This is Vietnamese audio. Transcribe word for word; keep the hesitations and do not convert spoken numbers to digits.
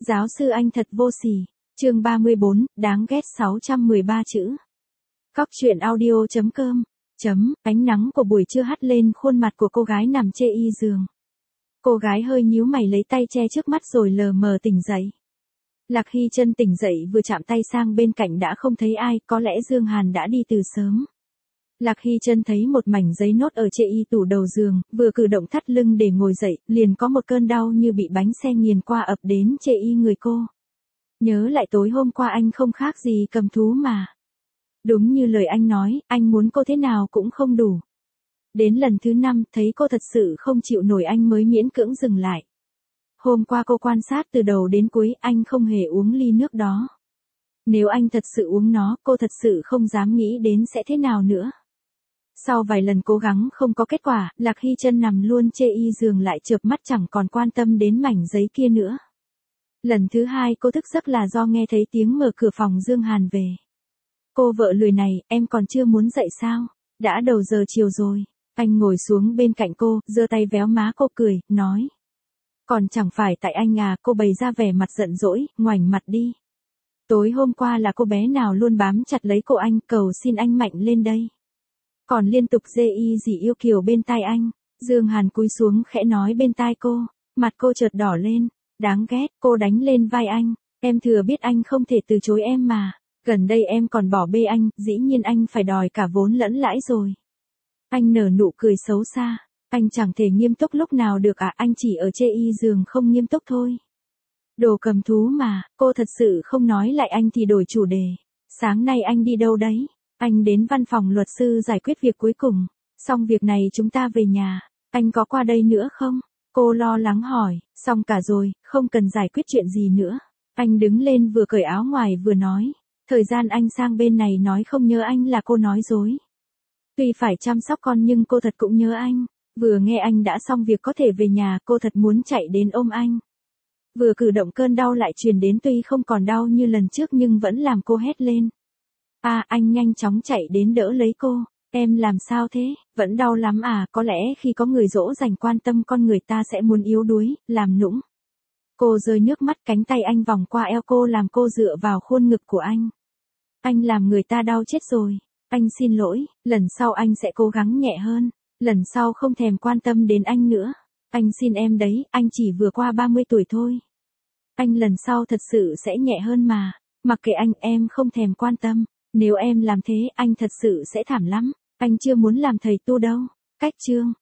Giáo sư anh thật vô sỉ. Chương ba mươi bốn, đáng ghét sáu trăm mười ba chữ. Cóc truyện audio chấm com. Chấm, ánh nắng của buổi trưa hắt lên khuôn mặt của cô gái nằm chê y giường. Cô gái hơi nhíu mày lấy tay che trước mắt rồi lờ mờ tỉnh dậy. Lạc Hy Trân tỉnh dậy vừa chạm tay sang bên cạnh đã không thấy ai, có lẽ Dương Hàn đã đi từ sớm. Lạc Hy Trân thấy một mảnh giấy nốt ở chê y tủ đầu giường, vừa cử động thắt lưng để ngồi dậy, liền có một cơn đau như bị bánh xe nghiền qua ập đến chê y người cô. Nhớ lại tối hôm qua anh không khác gì cầm thú mà. Đúng như lời anh nói, anh muốn cô thế nào cũng không đủ. Đến lần thứ năm, thấy cô thật sự không chịu nổi anh mới miễn cưỡng dừng lại. Hôm qua cô quan sát từ đầu đến cuối, anh không hề uống ly nước đó. Nếu anh thật sự uống nó, cô thật sự không dám nghĩ đến sẽ thế nào nữa. Sau vài lần cố gắng không có kết quả, Lạc Hy Trân nằm luôn chê y giường lại chợp mắt chẳng còn quan tâm đến mảnh giấy kia nữa. Lần thứ hai cô thức giấc là do nghe thấy tiếng mở cửa phòng Dương Hàn về. Cô vợ lười này, em còn chưa muốn dậy sao? Đã đầu giờ chiều rồi. Anh ngồi xuống bên cạnh cô, giơ tay véo má cô cười, nói. Còn chẳng phải tại anh à, cô bày ra vẻ mặt giận dỗi, ngoảnh mặt đi. Tối hôm qua là cô bé nào luôn bám chặt lấy cô anh, cầu xin anh mạnh lên đây. Còn liên tục dê y gì yêu kiều bên tai anh. Dương Hàn cúi xuống khẽ nói bên tai cô, mặt cô chợt đỏ lên, đáng ghét, cô đánh lên vai anh, em thừa biết anh không thể từ chối em mà, gần đây em còn bỏ bê anh, dĩ nhiên anh phải đòi cả vốn lẫn lãi rồi. Anh nở nụ cười xấu xa, anh chẳng thể nghiêm túc lúc nào được à, anh chỉ ở chê y giường không nghiêm túc thôi. Đồ cầm thú mà, cô thật sự không nói lại anh thì đổi chủ đề. Sáng nay anh đi đâu đấy? Anh đến văn phòng luật sư giải quyết việc cuối cùng, xong việc này chúng ta về nhà, anh có qua đây nữa không? Cô lo lắng hỏi, xong cả rồi, không cần giải quyết chuyện gì nữa. Anh đứng lên vừa cởi áo ngoài vừa nói, thời gian anh sang bên này nói không nhớ anh là cô nói dối. Tuy phải chăm sóc con nhưng cô thật cũng nhớ anh, vừa nghe anh đã xong việc có thể về nhà cô thật muốn chạy đến ôm anh. Vừa cử động cơn đau lại truyền đến tuy không còn đau như lần trước nhưng vẫn làm cô hét lên. À, anh nhanh chóng chạy đến đỡ lấy cô, em làm sao thế, vẫn đau lắm à, có lẽ khi có người dỗ dành quan tâm con người ta sẽ muốn yếu đuối, làm nũng. Cô rơi nước mắt, cánh tay anh vòng qua eo cô làm cô dựa vào khuôn ngực của anh. Anh làm người ta đau chết rồi, anh xin lỗi, lần sau anh sẽ cố gắng nhẹ hơn, lần sau không thèm quan tâm đến anh nữa. Anh xin em đấy, anh chỉ vừa qua ba mươi tuổi thôi. Anh lần sau thật sự sẽ nhẹ hơn mà, mặc kệ anh, em không thèm quan tâm. Nếu em làm thế, anh thật sự sẽ thảm lắm. Anh chưa muốn làm thầy tu đâu. Cách chương.